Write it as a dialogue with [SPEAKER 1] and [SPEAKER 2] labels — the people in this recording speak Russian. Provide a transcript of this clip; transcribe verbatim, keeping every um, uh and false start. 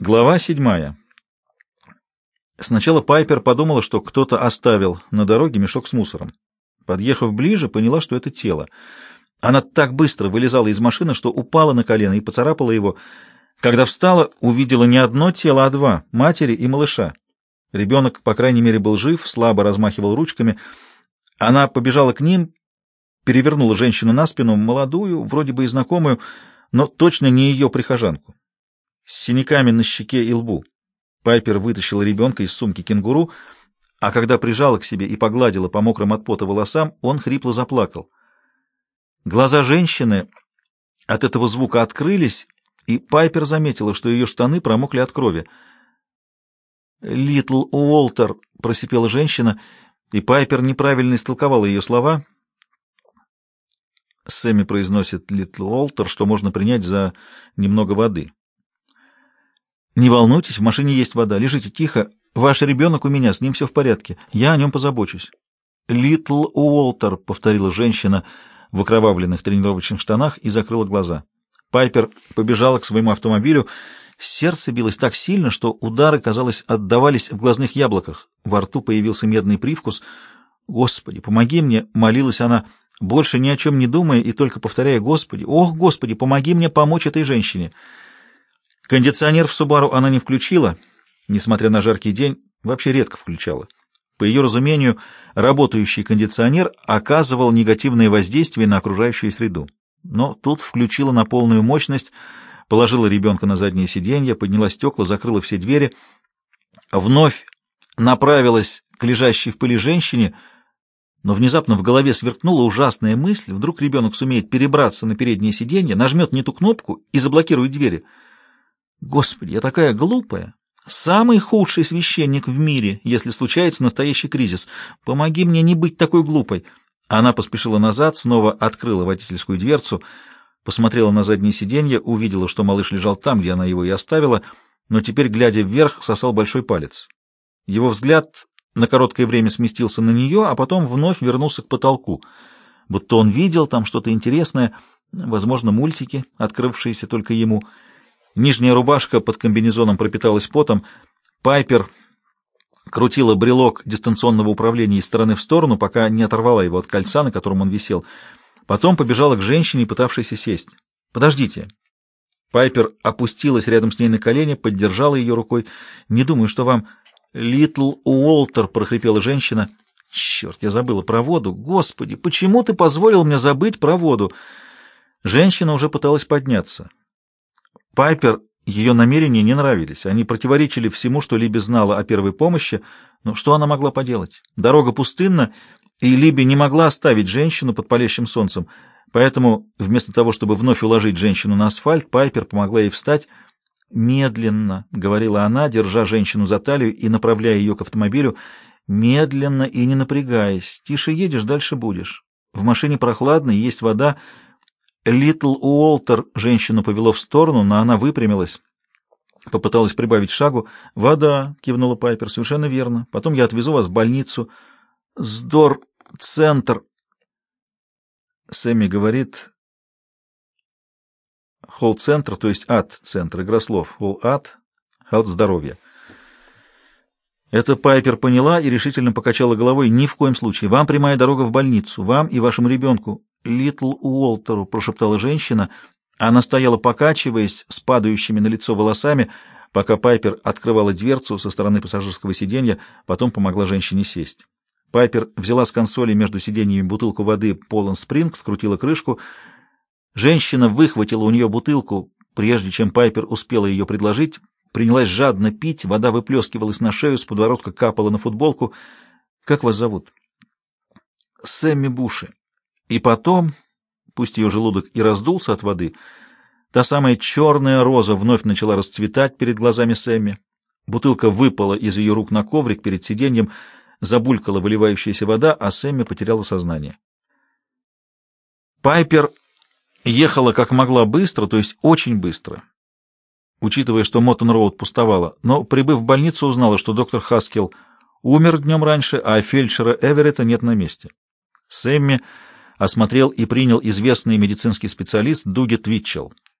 [SPEAKER 1] Глава седьмая. Сначала Пайпер подумала, что кто-то оставил на дороге мешок с мусором. Подъехав ближе, поняла, что это тело. Она так быстро вылезала из машины, что упала на колено и поцарапала его. Когда встала, увидела не одно тело, а два — матери и малыша. Ребенок, по крайней мере, был жив, слабо размахивал ручками. Она побежала к ним, перевернула женщину на спину, молодую, вроде бы и знакомую, но точно не ее прихожанку, с синяками на щеке и лбу. Пайпер вытащила ребенка из сумки кенгуру, а когда прижала к себе и погладила по мокрым от пота волосам, он хрипло заплакал. Глаза женщины от этого звука открылись, и Пайпер заметила, что ее штаны промокли от крови. «Литл Уолтер», — просипела женщина, и Пайпер неправильно истолковала ее слова. Сэмми произносит «Литл Уолтер», что можно принять за немного воды. «Не волнуйтесь, в машине есть вода. Лежите тихо. Ваш ребенок у меня, с ним все в порядке. Я о нем позабочусь». «Литл Уолтер», — повторила женщина в окровавленных тренировочных штанах и закрыла глаза. Пайпер побежала к своему автомобилю. Сердце билось так сильно, что удары, казалось, отдавались в глазных яблоках. Во рту появился медный привкус. «Господи, помоги мне!» — молилась она, больше ни о чем не думая и только повторяя «Господи, ох, Господи, помоги мне помочь этой женщине!» Кондиционер в Субару она не включила, несмотря на жаркий день, вообще редко включала. По ее разумению, работающий кондиционер оказывал негативное воздействие на окружающую среду. Но тут включила на полную мощность, положила ребенка на заднее сиденье, подняла стекла, закрыла все двери, вновь направилась к лежащей в пыли женщине, но внезапно в голове сверкнула ужасная мысль: вдруг ребенок сумеет перебраться на переднее сиденье, нажмет не ту кнопку и заблокирует двери. Господи, я такая глупая! Самый худший священник в мире, если случается настоящий кризис. Помоги мне не быть такой глупой. Она поспешила назад, снова открыла водительскую дверцу, посмотрела на заднее сиденье, увидела, что малыш лежал там, где она его и оставила, но теперь, глядя вверх, сосал большой палец. Его взгляд на короткое время сместился на нее, а потом вновь вернулся к потолку, будто он видел там что-то интересное, возможно, мультики, открывшиеся только ему. Нижняя рубашка под комбинезоном пропиталась потом. Пайпер крутила брелок дистанционного управления из стороны в сторону, пока не оторвала его от кольца, на котором он висел. Потом побежала к женщине, пытавшейся сесть. «Подождите». Пайпер опустилась рядом с ней на колени, поддержала ее рукой. «Не думаю, что вам...» «Литл Уолтер», — прохрипела женщина. «Черт, я забыла про воду. Господи, почему ты позволил мне забыть про воду?» Женщина уже пыталась подняться. Пайпер ее намерения не нравились. Они противоречили всему, что Либи знала о первой помощи. Но что она могла поделать? Дорога пустынна, и Либи не могла оставить женщину под палящим солнцем. Поэтому, вместо того, чтобы вновь уложить женщину на асфальт, Пайпер помогла ей встать. «Медленно», — говорила она, держа женщину за талию и направляя ее к автомобилю, — «медленно и не напрягаясь. Тише едешь, дальше будешь. В машине прохладно, есть вода». «Литл Уолтер» женщину повело в сторону, но она выпрямилась, попыталась прибавить шагу. «Вода», — кивнула Пайпер, — «совершенно верно. Потом я отвезу вас в больницу. Сдор-центр». Сэмми говорит «холл-центр», то есть ад-центр, игра слов. Холл-ад, ад-здоровье. Это Пайпер поняла и решительно покачала головой. «Ни в коем случае. Вам прямая дорога в больницу. Вам и вашему ребенку». «Литл Уолтеру», — прошептала женщина. Она стояла, покачиваясь, с падающими на лицо волосами, пока Пайпер открывала дверцу со стороны пассажирского сиденья, потом помогла женщине сесть. Пайпер взяла с консоли между сиденьями бутылку воды Полон Спринг, скрутила крышку. Женщина выхватила у нее бутылку, прежде чем Пайпер успела ее предложить, принялась жадно пить, вода выплескивалась на шею, с подбородка капала на футболку. «Как вас зовут?» «Сэмми Буши». И потом, пусть ее желудок и раздулся от воды, та самая черная роза вновь начала расцветать перед глазами Сэмми. Бутылка выпала из ее рук на коврик перед сиденьем, забулькала выливающаяся вода, а Сэмми потеряла сознание. Пайпер ехала как могла быстро, то есть очень быстро, учитывая, что Моттон-Роуд пустовала, но, прибыв в больницу, узнала, что доктор Хаскел умер днем раньше, а фельдшера Эверетта нет на месте. Сэмми осмотрел и принял известный медицинский специалист Дуги Твитчелл.